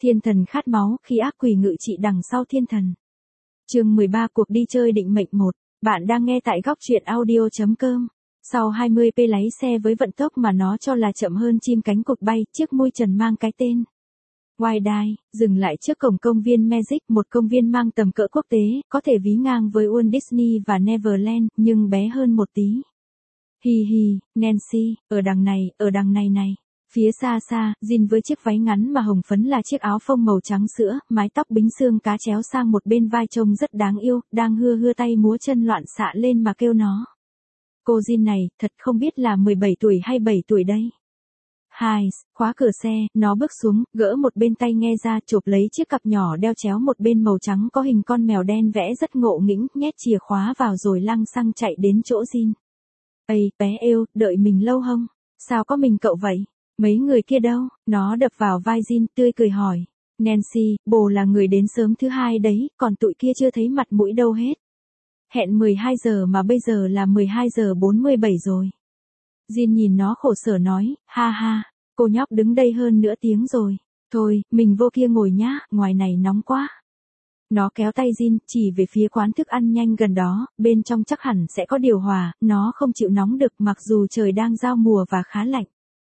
Thiên thần khát máu khi ác quỷ ngự trị đằng sau thiên thần. Chương 13 cuộc đi chơi định mệnh 1. Bạn đang nghe tại góc truyện audio.com. Sau 20p lái xe với vận tốc mà nó cho là chậm hơn chim cánh cụt bay, chiếc mui trần mang cái tên Wide, dừng lại trước cổng công viên Magic, một công viên mang tầm cỡ quốc tế, có thể ví ngang với Walt Disney và Neverland, nhưng bé hơn một tí. Hi hi, Nancy, ở đằng này này. Phía xa xa, Jin với chiếc váy ngắn mà hồng phấn là chiếc áo phông màu trắng sữa, mái tóc bính xương cá chéo sang một bên vai trông rất đáng yêu, đang hưa tay múa chân loạn xạ lên mà kêu nó. Cô Jin này, thật không biết là 17 tuổi hay 7 tuổi đây. Hai, khóa cửa xe, nó bước xuống, gỡ một bên tay nghe ra, chộp lấy chiếc cặp nhỏ đeo chéo một bên màu trắng có hình con mèo đen vẽ rất ngộ nghĩnh, nhét chìa khóa vào rồi lăng xăng chạy đến chỗ Jin. Ây, bé yêu, đợi mình lâu không? Sao có mình cậu vậy? Mấy người kia đâu? Nó đập vào vai Jin, tươi cười hỏi. Nancy, bồ là người đến sớm thứ hai đấy, còn tụi kia chưa thấy mặt mũi đâu hết. Hẹn 12 giờ mà bây giờ là 12 giờ 47 rồi. Jin nhìn nó khổ sở nói, ha ha, cô nhóc đứng đây hơn nửa tiếng rồi. Thôi, mình vô kia ngồi nhá, ngoài này nóng quá. Nó kéo tay Jin, chỉ về phía quán thức ăn nhanh gần đó, bên trong chắc hẳn sẽ có điều hòa, nó không chịu nóng được mặc dù trời đang giao mùa và khá lạnh.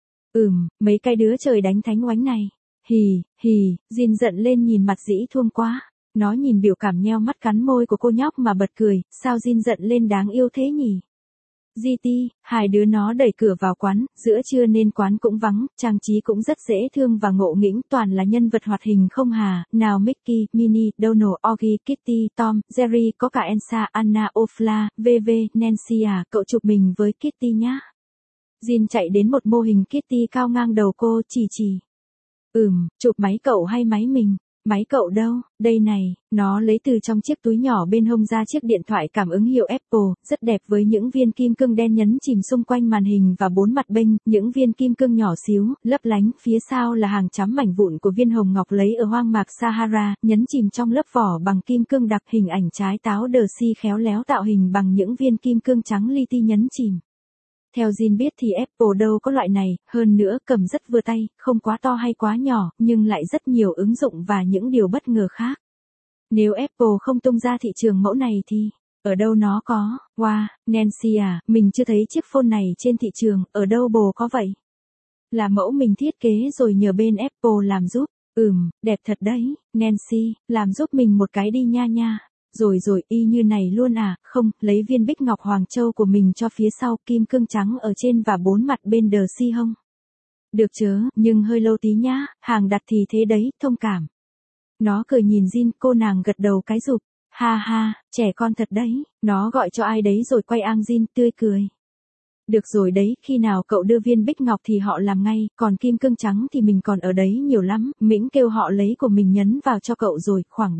Mấy cái đứa trời đánh thánh oánh này. Hì, Jin giận lên nhìn mặt dĩ thương quá. Nó nhìn biểu cảm nheo mắt cắn môi của cô nhóc mà bật cười, sao Jin giận lên đáng yêu thế nhỉ? GT, hai đứa nó đẩy cửa vào quán, giữa trưa nên quán cũng vắng, trang trí cũng rất dễ thương và ngộ nghĩnh, toàn là nhân vật hoạt hình không hà, nào Mickey, Minnie, Donald, Oggy, Kitty, Tom, Jerry, có cả Elsa, Anna, Olaf, VV, Nancy à, cậu chụp mình với Kitty nhá. Jin chạy đến một mô hình Kitty cao ngang đầu cô, chỉ. Chụp máy cậu hay máy mình? Máy cậu đâu? Đây này, nó lấy từ trong chiếc túi nhỏ bên hông ra chiếc điện thoại cảm ứng hiệu Apple, rất đẹp với những viên kim cương đen nhấn chìm xung quanh màn hình và 4 mặt bênh, những viên kim cương nhỏ xíu, lấp lánh, phía sau là hàng trăm mảnh vụn của viên hồng ngọc lấy ở hoang mạc Sahara, nhấn chìm trong lớp vỏ bằng kim cương đặc, hình ảnh trái táo Daisy khéo léo tạo hình bằng những viên kim cương trắng li ti nhấn chìm. Theo Jin biết thì Apple đâu có loại này, hơn nữa cầm rất vừa tay, không quá to hay quá nhỏ, nhưng lại rất nhiều ứng dụng và những điều bất ngờ khác. Nếu Apple không tung ra thị trường mẫu này thì, ở đâu nó có? Wow, Nancy à, mình chưa thấy chiếc phone này trên thị trường, ở đâu bồ có vậy? Là mẫu mình thiết kế rồi nhờ bên Apple làm giúp. Đẹp thật đấy, Nancy, làm giúp mình một cái đi nha. Rồi, y như này luôn à, không, lấy viên bích ngọc Hoàng Châu của mình cho phía sau, kim cương trắng ở trên và 4 mặt bên đờ si hông. Được chớ, nhưng hơi lâu tí nhá, hàng đặt thì thế đấy, thông cảm. Nó cười nhìn Jin, cô nàng gật đầu cái rụp, ha, trẻ con thật đấy, nó gọi cho ai đấy rồi quay ang Jin, tươi cười. Được rồi đấy, khi nào cậu đưa viên bích ngọc thì họ làm ngay, còn kim cương trắng thì mình còn ở đấy nhiều lắm, Mĩnh kêu họ lấy của mình nhấn vào cho cậu rồi, khoảng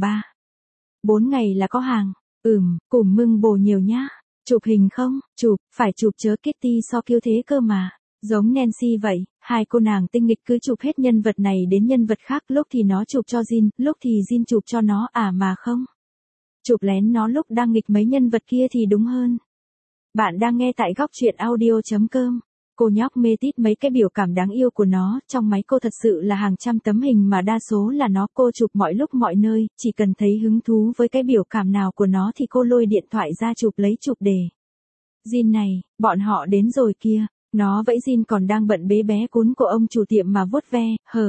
4 ngày là có hàng. Cùng mưng bồ nhiều nhá. Chụp hình không? Chụp, phải chụp chớ Kitty so kiêu thế cơ mà. Giống Nancy vậy, hai cô nàng tinh nghịch cứ chụp hết nhân vật này đến nhân vật khác, lúc thì nó chụp cho Jin, lúc thì Jin chụp cho nó, mà không. Chụp lén nó lúc đang nghịch mấy nhân vật kia thì đúng hơn. Bạn đang nghe tại góc truyện audio.com. Cô nhóc mê tít mấy cái biểu cảm đáng yêu của nó, trong máy cô thật sự là hàng trăm tấm hình mà đa số là nó, cô chụp mọi lúc mọi nơi, chỉ cần thấy hứng thú với cái biểu cảm nào của nó thì cô lôi điện thoại ra chụp lấy chụp để. Jin này, bọn họ đến rồi kia, nó vẫy Jin còn đang bận bế bé cún của ông chủ tiệm mà vuốt ve, hờ.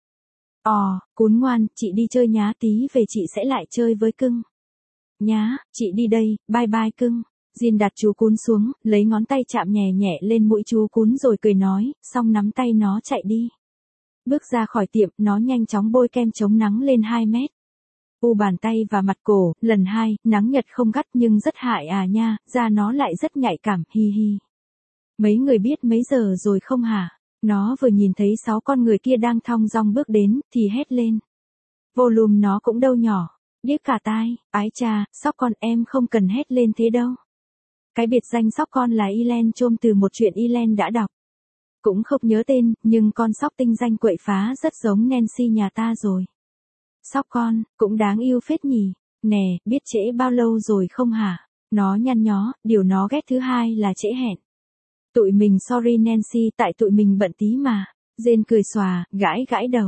Cún ngoan, chị đi chơi nhá, tí về chị sẽ lại chơi với cưng. Nhá, chị đi đây, bye bye cưng. Jin đặt chú cún xuống, lấy ngón tay chạm nhẹ lên mũi chú cún rồi cười nói, xong nắm tay nó chạy đi. Bước ra khỏi tiệm, nó nhanh chóng bôi kem chống nắng lên 2 mét. Bàn tay và mặt cổ, lần 2, nắng nhật không gắt nhưng rất hại nha, da nó lại rất nhạy cảm, hi. Mấy người biết mấy giờ rồi không hả? Nó vừa nhìn thấy 6 con người kia đang thong dong bước đến, thì hét lên. Volume nó cũng đâu nhỏ, điếc cả tai, ái cha, sóc con em không cần hét lên thế đâu. Cái biệt danh sóc con là Elen chôm từ một chuyện Elen đã đọc. Cũng không nhớ tên, nhưng con sóc tinh danh quậy phá rất giống Nancy nhà ta rồi. Sóc con, cũng đáng yêu phết nhỉ. Nè, biết trễ bao lâu rồi không hả? Nó nhăn nhó, điều nó ghét thứ hai là trễ hẹn. Tụi mình sorry Nancy, tại tụi mình bận tí mà. Jane cười xòa, gãi đầu.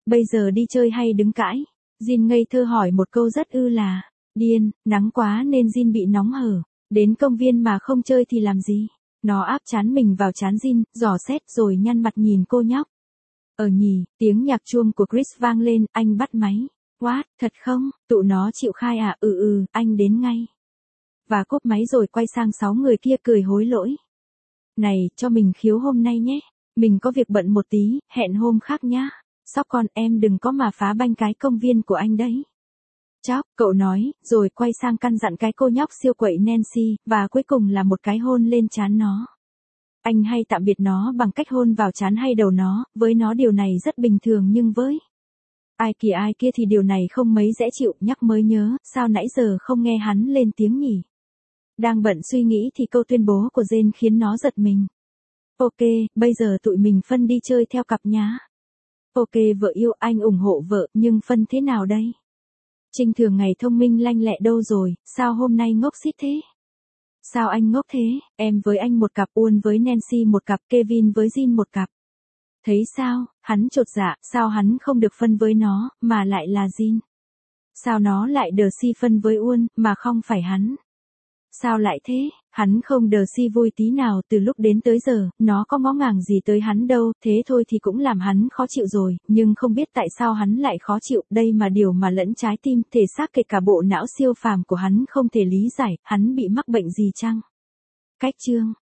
Bây giờ đi chơi hay đứng cãi? Jin ngây thơ hỏi một câu rất là điên, nắng quá nên Jin bị nóng hở. Đến công viên mà không chơi thì làm gì? Nó áp trán mình vào trán Jin, dò xét rồi nhăn mặt nhìn cô nhóc. Nhỉ, tiếng nhạc chuông của Chris vang lên, anh bắt máy. What, thật không? Tụi nó chịu khai à? Anh đến ngay. Và cúp máy rồi quay sang 6 người kia cười hối lỗi. Này, cho mình khiếu hôm nay nhé. Mình có việc bận một tí, hẹn hôm khác nhá. Sóc con em đừng có mà phá banh cái công viên của anh đấy. Chóc, cậu nói, rồi quay sang căn dặn cái cô nhóc siêu quậy Nancy, và cuối cùng là một cái hôn lên trán nó. Anh hay tạm biệt nó bằng cách hôn vào trán hay đầu nó, với nó điều này rất bình thường nhưng với ai kia thì điều này không mấy dễ chịu, nhắc mới nhớ, sao nãy giờ không nghe hắn lên tiếng nhỉ? Đang bận suy nghĩ thì câu tuyên bố của Jane khiến nó giật mình. Ok, bây giờ tụi mình phân đi chơi theo cặp nhá. Ok vợ yêu, anh ủng hộ vợ, nhưng phân thế nào đây? Trinh thường ngày thông minh lanh lẹ đâu rồi, sao hôm nay ngốc xít thế? Sao anh ngốc thế, em với anh một cặp, Uôn với Nancy một cặp, Kevin với Jin một cặp. Thấy sao, hắn chột dạ, sao hắn không được phân với nó, mà lại là Jin? Sao nó lại đờ si phân với Uôn, mà không phải hắn? Sao lại thế, hắn không đờ si vui tí nào từ lúc đến tới giờ, nó có ngó ngàng gì tới hắn đâu, thế thôi thì cũng làm hắn khó chịu rồi, nhưng không biết tại sao hắn lại khó chịu, đây mà điều mà lẫn trái tim, thể xác kể cả bộ não siêu phàm của hắn không thể lý giải, hắn bị mắc bệnh gì chăng? Cách chương